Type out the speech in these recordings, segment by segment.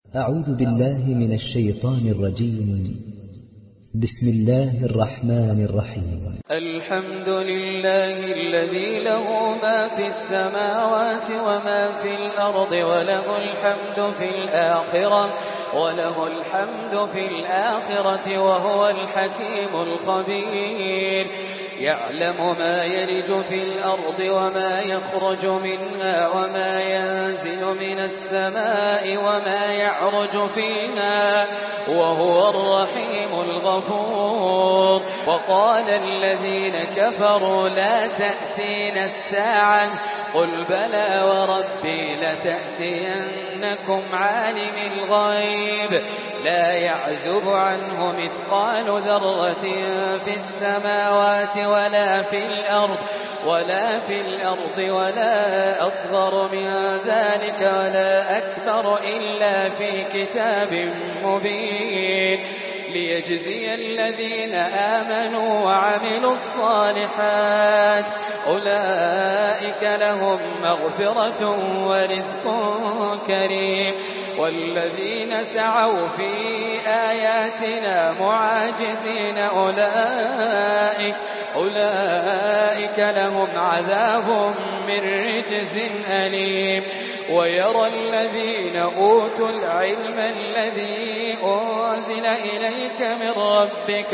أعوذ بالله من الشيطان الرجيم. بسم الله الرحمن الرحيم. الحمد لله الذي له ما في السماوات وما في الأرض وله الحمد في الآخرة وهو الحكيم الخبير. يعلم ما يلج في الأرض وما يخرج منها وما ينزل من السماء وما يعرج فيها وهو الرحيم الغفور. وقال الذين كفروا لا تأتينا الساعة قل بلى وربي لتأتينكم عالم الغيب لا يعزب عنه مثقال ذرة في السماوات ولا في الأرض ولا أصغر من ذلك ولا أكبر إلا في كتاب مبين ليجزي الذين آمنوا وعملوا الصالحات أولئك لهم مغفرة ورزق كريم. والذين سعوا في آياتنا معاجزين أولئك لهم عذاب من رجز أليم. ويرى الذين أوتوا العلم الذي أنزل إليك من ربك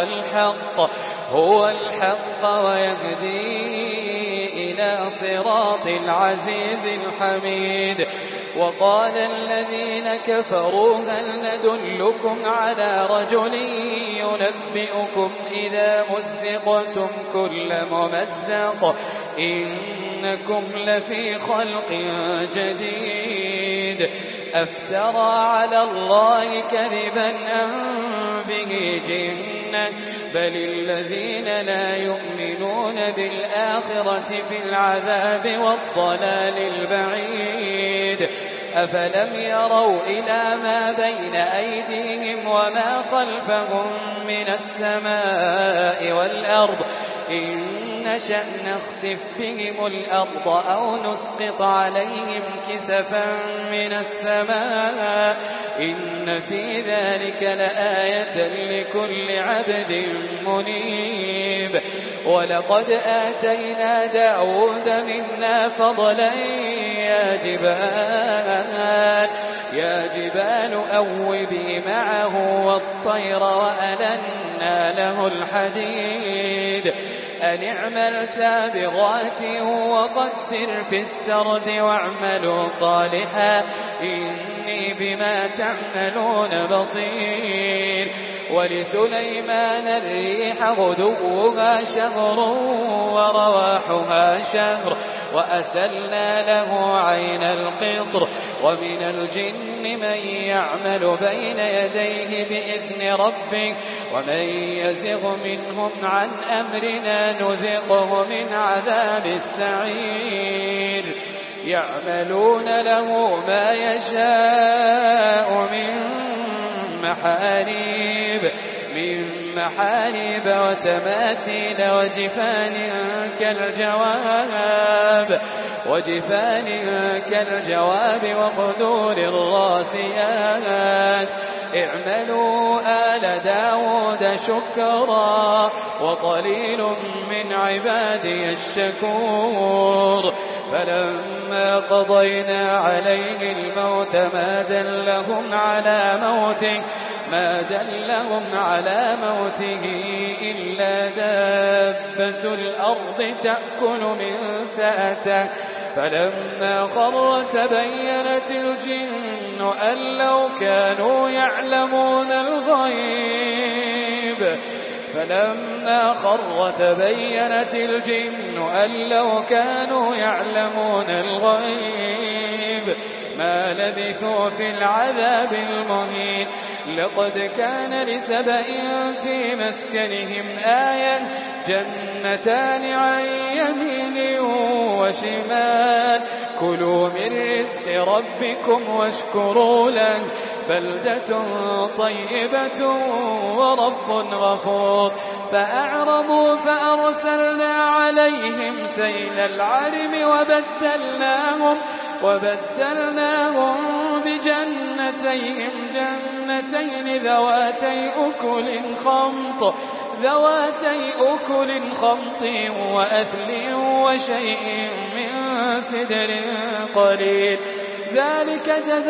هو الحق ويهدي إلى صراط العزيز الحميد. وقال الذين كفروا هل ندلكم على رجل ينبئكم إذا مزقتم كل ممزق إنكم لفي خلق جديد أفترى على الله كذبا أم به جنة بل الذين لا يؤمنون بالآخرة في العذاب والضلال البعيد. أفلم يروا إلى ما بين أيديهم وما خلفهم من السماء والأرض إن نشأ نخسف بهم الأرض أو نسقط عليهم كسفا من السماء إن في ذلك لآية لكل عبد منيب. ولقد آتينا داود منا فضلا يا جبال أوبي معه والطير وألنا له الحديد أن اعمل سابغات وقدر في السرد واعملوا صالحا إني بما تعملون بصير. ولسليمان الريح غدوها شهر ورواحها شهر وأسلنا له عين القطر. ومن الجن من يعمل بين يديه بإذن ربه ومن يزغ منهم عن أمرنا نذقه من عذاب السعير. يعملون له ما يشاء من محاريب وتماثيل وجفان كالجواب وقدور الراسيات. اعملوا آل داود شكرا وقليل من عبادي الشكور. فلما قضينا عليه الموت ما دلهم على موته إلا دابة الأرض تأكل من سأته. فلما خر تبينت الجن أن لو كانوا يعلمون الغيب ما لبثوا في العذاب المهين. لقد كان لسبأ في مسكنهم آية جنتان عن يمين وشمال كلوا من رزق ربكم واشكروا له بلدة طيبة ورب غفور. فأعرضوا فأرسلنا عليهم سيل العرم وبدلناهم بجنتين ذواتي أكل خمط وأثل وشيء من سدر قليل ذلك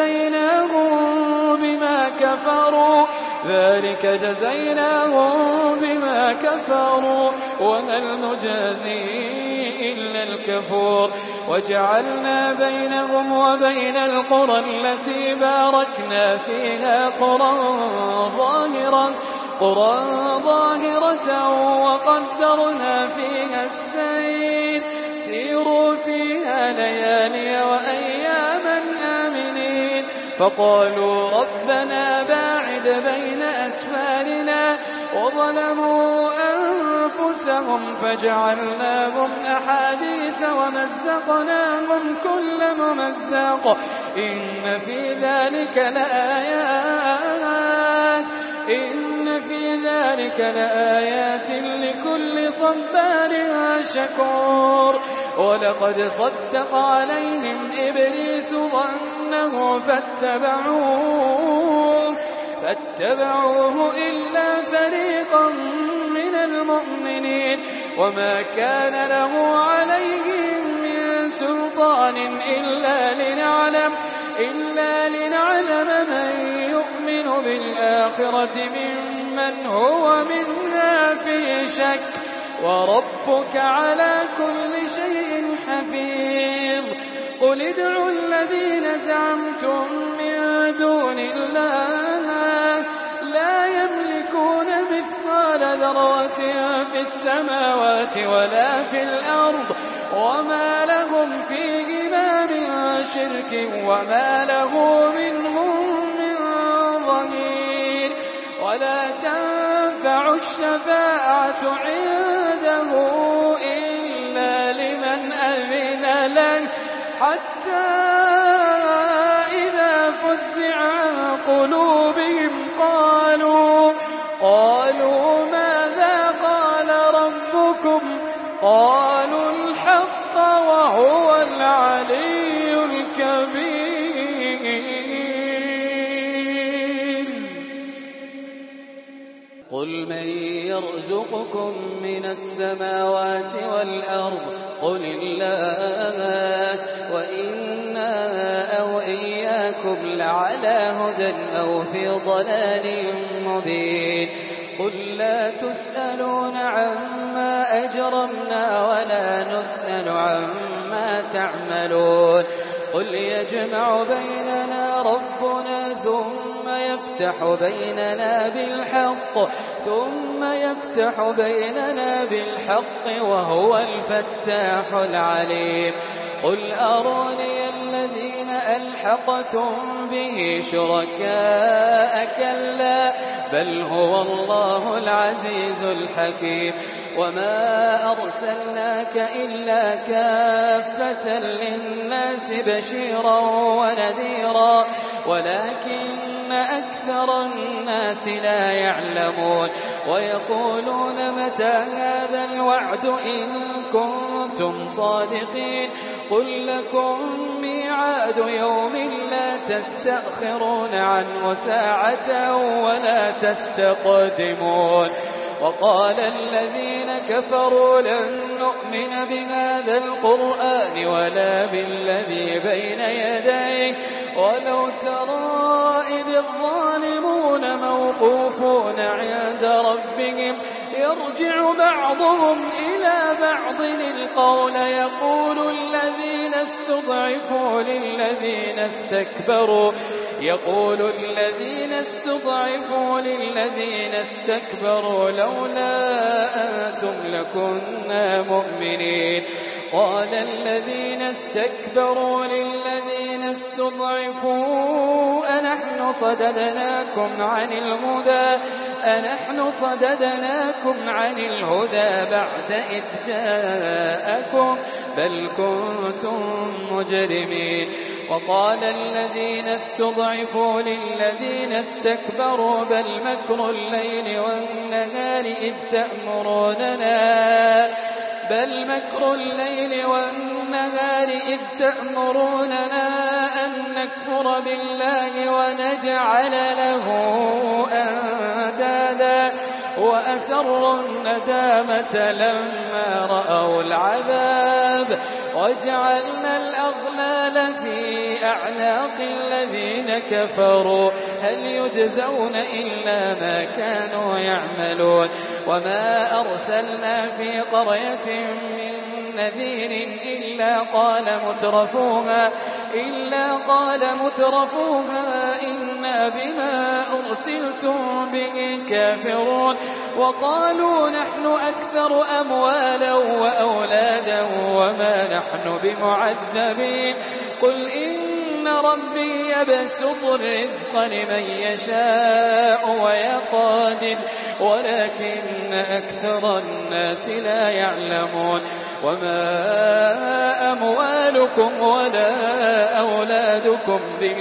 جزيناهم بما كفروا وهل نجازي إلا الكفور وجعلنا بينهم وبين القرى التي باركنا فيها قرى ظاهرة وقدرنا فيها السير سيروا فيها ليالي وأياما آمنين فقالوا ربنا باعد بين أسفارنا وظلموا أنفسهم فجعلناهم أحاديث ومزقناهم كل ممزق إن في ذلك لآيات لكل صبار شكور ولقد صدق عليهم إبليس ظنه فاتبعوه إلا فريقا من المؤمنين وما كان له عليهم من سلطان إلا لنعلم من يؤمن بالآخرة ممن هو منها في شك وربك على كل شيء حفيظ قل ادعوا الذين زعمتم من دون الله لا يملكون مثقال ذرة في السماوات ولا في الأرض وما لهم فيهما من شرك وما له منهم من ظهير ولا تنفع الشفاعة عنده إلا لمن أذن له حتى إذا فزع عن قلوبهم قالوا ماذا قال ربكم قالوا الحق وهو العلي الكبير قل من يرزقكم من السماوات والأرض قل الله وإنا أو إياكم لعلى هدى أو في ضلال مبين قل لا تسألون عما أجرمنا ولا نسأل عما تعملون قل يجمع بيننا ربنا ثم يفتح بيننا بالحق وهو الفتاح العليم قل أروني الذين ألحقتم به شركاء كلا بل هو الله العزيز الحكيم وما أرسلناك إلا كافة للناس بشيرا ونذيرا ولكن أكثر الناس لا يعلمون ويقولون متى هذا الوعد إن كنتم صادقين قل لكم ميعاد يوم لا تستأخرون عنه ساعة ولا تستقدمون وقال الذين كفروا لن نؤمن بهذا القرآن ولا بالذي بين يديه ولو ترى إذ الظالمون موقوفون عند ربهم يرجع بعضهم إلى بعض القول يقول الذين استضعفوا للذين استكبروا لولا أنتم لكنا مؤمنين قال الذين استكبروا للذين استضعفوا أنحن صددناكم عن الهدى بعد إذ جاءكم بل كنتم مجرمين وقال الذين استضعفوا للذين استكبروا بل مكر الليل والنهار إذ بل مكر الليل والنهار إذ تأمروننا أن نكفر بالله ونجعل له أندادا وأسروا الندامة لما رأوا العذاب وجعلنا الأغلال في أعناق الذين كفروا هل يجزون إلا ما كانوا يعملون وما أرسلنا في قرية من نذير إلا قال مترفوها إنا بما أرسلتم به كافرون وقالوا نحن أكثر أموالا وأولادا وما نحن بمعذبين قل إن ربي يبسط الرزق لمن يشاء ويقدر ولكن أكثر الناس لا يعلمون وما أموالكم ولا أولادكم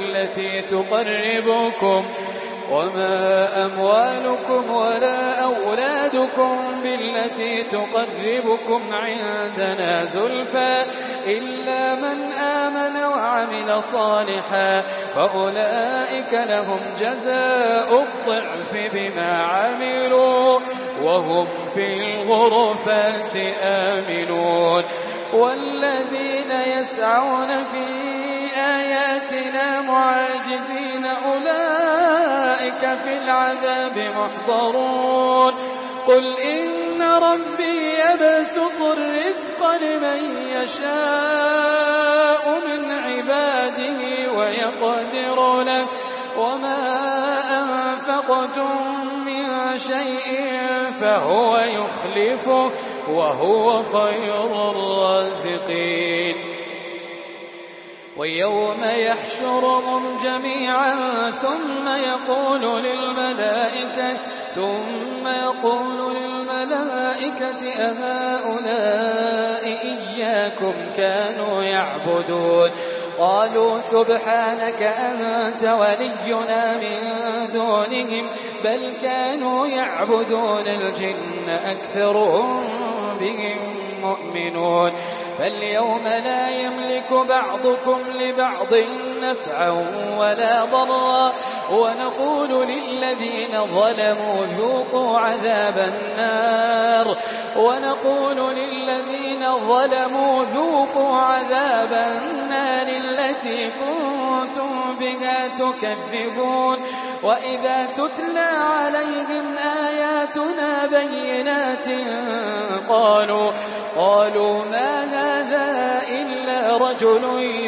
بالتي تقربكم عندنا زلفى إلا من آمن وعمل صالحا فأولئك لهم جزاء الضعف بما عملوا وهم في الغرفات آمنون والذين يسعون في آياتنا معاجزين أولئك في العذاب محضرون قل إن ربي يبسط الرزق لمن يشاء من عباده ويقدر له وما أنفقتم من شيء فهو يخلفه وهو خير الرازقين ويوم يحشرهم جميعا ثم يقول للملائكة أهؤلاء إياكم كانوا يعبدون قالوا سبحانك أنت ولينا من دونهم بل كانوا يعبدون الجن أكثرهم بهم مؤمنون فاليوم لا يملك بعضكم لبعض نفعا ولا ضرا ونقول للذين ظلموا ذوقوا عذاب النار التي كنتم بها تكذبون وإذا تتلى عليهم آياتنا بينات قالوا ما هذا إلا رجل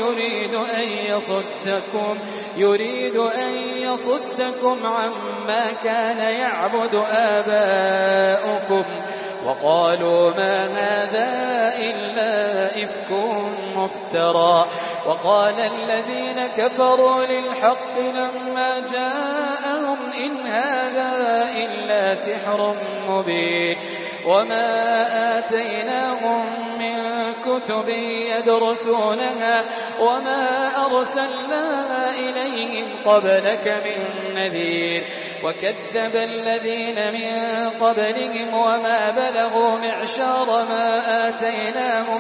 يريد أن يصدكم عما كان يعبد آباؤكم وقالوا ما هذا إلا إفك مفترى وقال الذين كفروا للحق لما جاءهم إن هذا إلا سحر مبين وما آتيناهم من كتب يدرسونها وما أرسلنا إليهم قبلك من نذير وكذب الذين من قبلهم وما بلغوا معشار ما آتيناهم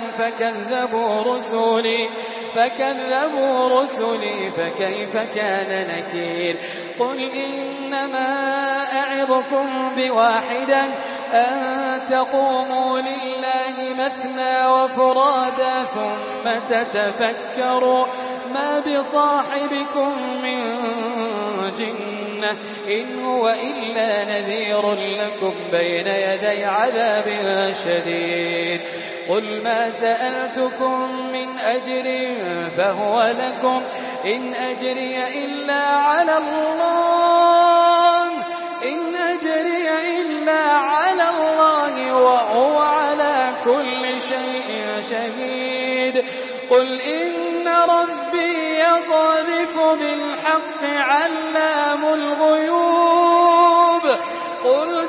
فكذبوا رسلي فكيف كان نكير قل إنما أعظكم بواحدة أن تقوموا لله مثنى وفرادا ثم تتفكروا ما بصاحبكم من جنة إن هو إلا نذير لكم بين يدي عذاب شديد قل ما سألتكم من أجر فهو لكم إن أجري إلا على الله وهو على كل شيء شهيد قل إن ربي يقذف بالحق علام الغيوب قل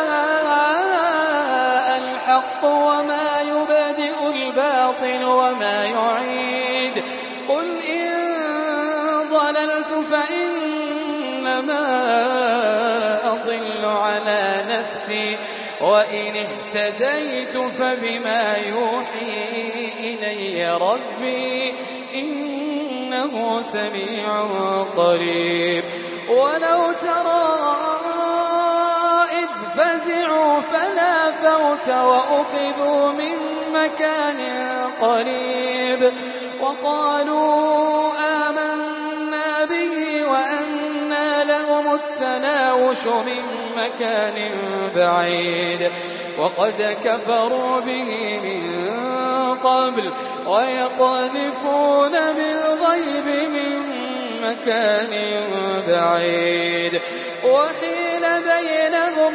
جاء الحق وما يبدئ الباطل وما يعيد قل إن ضللت فإنما أضل على نفسي وإن اهتديت فبما يوحي إلي ربي إنه سميع قريب. ولو ترى إذ فزعوا فلا فوت وأخذوا من مكان قريب وقالوا آمنا به وأنى لهم التناوش من مكان بعيد وقد كفروا به من قبل ويقذفون بالغيب من مكان بعيد وحيل بينهم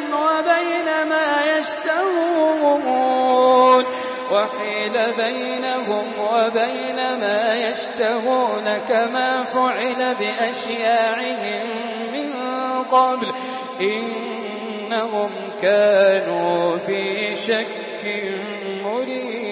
وبين ما يشتهون كما فعل بأشياعهم من قبل إنهم كانوا في شك مريب.